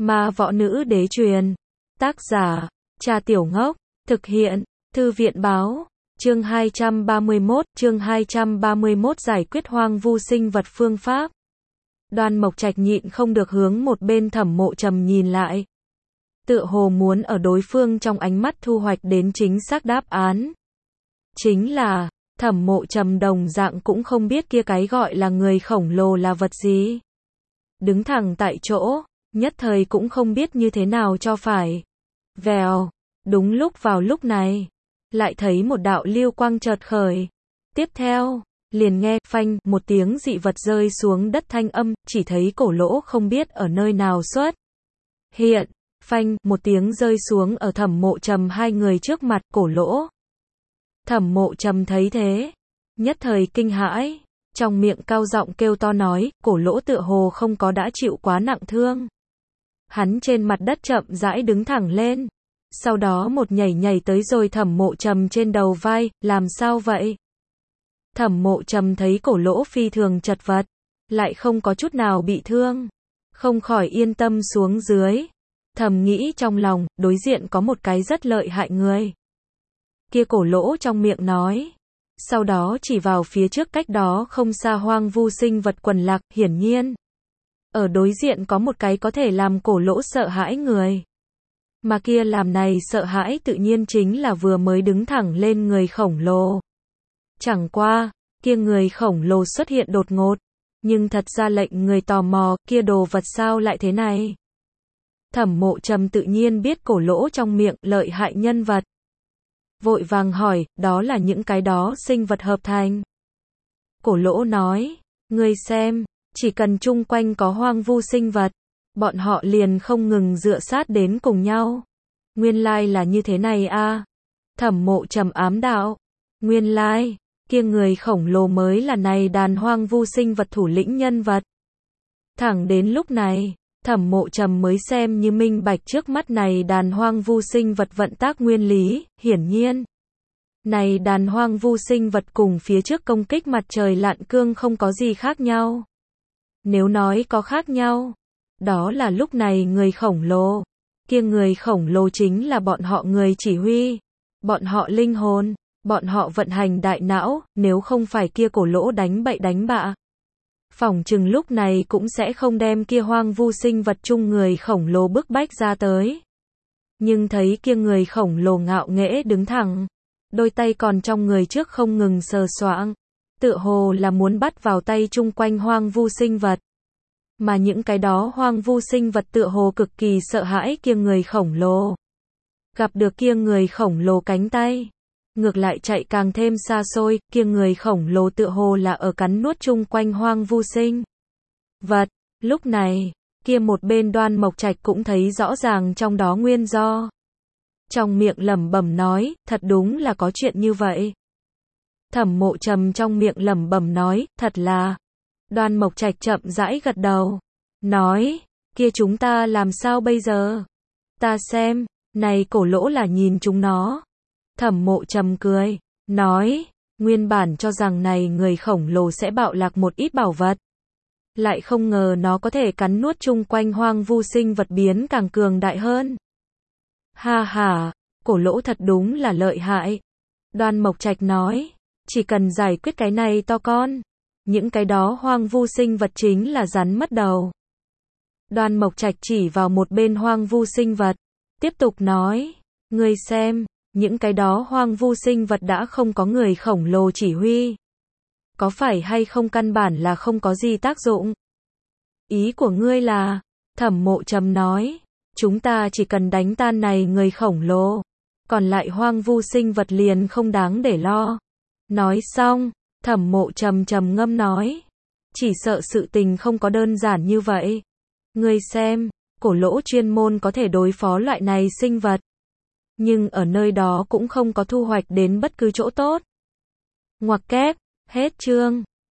Ma võ nữ đế truyền. Tác giả, Trà Tiểu Ngốc. Thực hiện, Thư viện báo. Chương 231 giải quyết hoang vu sinh vật phương pháp. Đoan Mộc Trạch nhịn không được hướng một bên Thẩm Mộ Trầm nhìn lại. Tựa hồ muốn ở đối phương trong ánh mắt thu hoạch đến chính xác đáp án. Chính là, Thẩm Mộ Trầm đồng dạng cũng không biết kia cái gọi là người khổng lồ là vật gì. Đứng thẳng tại chỗ, nhất thời cũng không biết như thế nào cho phải. Vèo, đúng vào lúc này, lại thấy một đạo lưu quang chợt khởi. Tiếp theo, liền nghe phanh một tiếng dị vật rơi xuống đất thanh âm, chỉ thấy cổ lỗ không biết ở nơi nào xuất hiện. Phanh một tiếng rơi xuống ở Thẩm Mộ Trầm hai người trước mặt, cổ lỗ. Thẩm Mộ Trầm thấy thế, nhất thời kinh hãi, trong miệng cao giọng kêu to nói, cổ lỗ tựa hồ không có đã chịu quá nặng thương. Hắn trên mặt đất chậm rãi đứng thẳng lên, sau đó một nhảy tới rồi Thẩm Mộ Trầm trên đầu vai, làm sao vậy? Thẩm Mộ Trầm thấy cổ lỗ phi thường chật vật, lại không có chút nào bị thương, không khỏi yên tâm xuống dưới. Thầm nghĩ trong lòng, đối diện có một cái rất lợi hại người. Kia cổ lỗ trong miệng nói, sau đó chỉ vào phía trước cách đó không xa hoang vu sinh vật quần lạc, hiển nhiên. Ở đối diện có một cái có thể làm cổ lỗ sợ hãi người. Mà kia làm này sợ hãi tự nhiên chính là vừa mới đứng thẳng lên người khổng lồ. Chẳng qua, kia người khổng lồ xuất hiện đột ngột, nhưng thật ra lệnh người tò mò, kia đồ vật sao lại thế này? Thẩm Mộ Trầm tự nhiên biết cổ lỗ trong miệng lợi hại nhân vật. Vội vàng hỏi, đó là những cái đó sinh vật hợp thành. Cổ lỗ nói, ngươi xem, chỉ cần chung quanh có hoang vu sinh vật, bọn họ liền không ngừng dựa sát đến cùng nhau. Nguyên lai là như thế này a. Thẩm Mộ Trầm ám đạo, nguyên lai, kia người khổng lồ mới là này đàn hoang vu sinh vật thủ lĩnh nhân vật. Thẳng đến lúc này, Thẩm Mộ Trầm mới xem như minh bạch trước mắt này đàn hoang vu sinh vật vận tác nguyên lý, hiển nhiên. Này đàn hoang vu sinh vật cùng phía trước công kích mặt trời lặn cương không có gì khác nhau. Nếu nói có khác nhau, đó là lúc này người khổng lồ. Kia người khổng lồ chính là bọn họ người chỉ huy, bọn họ linh hồn, bọn họ vận hành đại não, nếu không phải kia cổ lỗ đánh bậy đánh bạ. Phỏng chừng lúc này cũng sẽ không đem kia hoang vu sinh vật chung người khổng lồ bức bách ra tới. Nhưng thấy kia người khổng lồ ngạo nghễ đứng thẳng, đôi tay còn trong người trước không ngừng sờ soạng, tựa hồ là muốn bắt vào tay chung quanh hoang vu sinh vật. Mà những cái đó hoang vu sinh vật tựa hồ cực kỳ sợ hãi kia người khổng lồ. Gặp được kia người khổng lồ cánh tay, ngược lại chạy càng thêm xa xôi, kia người khổng lồ tựa hồ là ở cắn nuốt chung quanh hoang vu sinh vật. Lúc này, kia một bên Đoan Mộc Trạch cũng thấy rõ ràng trong đó nguyên do. Trong miệng lẩm bẩm nói, thật đúng là có chuyện như vậy. Thẩm Mộ Trầm trong miệng lẩm bẩm nói, thật là. Đoan Mộc Trạch chậm rãi gật đầu, nói, kia chúng ta làm sao bây giờ? Ta xem, này cổ lỗ là nhìn chúng nó. Thẩm Mộ Trầm cười, nói, nguyên bản cho rằng này người khổng lồ sẽ bạo lạc một ít bảo vật. Lại không ngờ nó có thể cắn nuốt chung quanh hoang vu sinh vật biến càng cường đại hơn. Ha ha, cổ lỗ thật đúng là lợi hại. Đoan Mộc Trạch nói, chỉ cần giải quyết cái này to con, những cái đó hoang vu sinh vật chính là rắn mất đầu. Đoan Mộc Trạch chỉ vào một bên hoang vu sinh vật, tiếp tục nói, ngươi xem, những cái đó hoang vu sinh vật đã không có người khổng lồ chỉ huy. Có phải hay không căn bản là không có gì tác dụng? Ý của ngươi là, Thẩm Mộ Trầm nói, chúng ta chỉ cần đánh tan này người khổng lồ, còn lại hoang vu sinh vật liền không đáng để lo. Nói xong, Thẩm Mộ Trầm trầm ngâm nói, chỉ sợ sự tình không có đơn giản như vậy. Ngươi xem, cổ lỗ chuyên môn có thể đối phó loại này sinh vật, nhưng ở nơi đó cũng không có thu hoạch đến bất cứ chỗ tốt. Ngoặc kép, hết chương.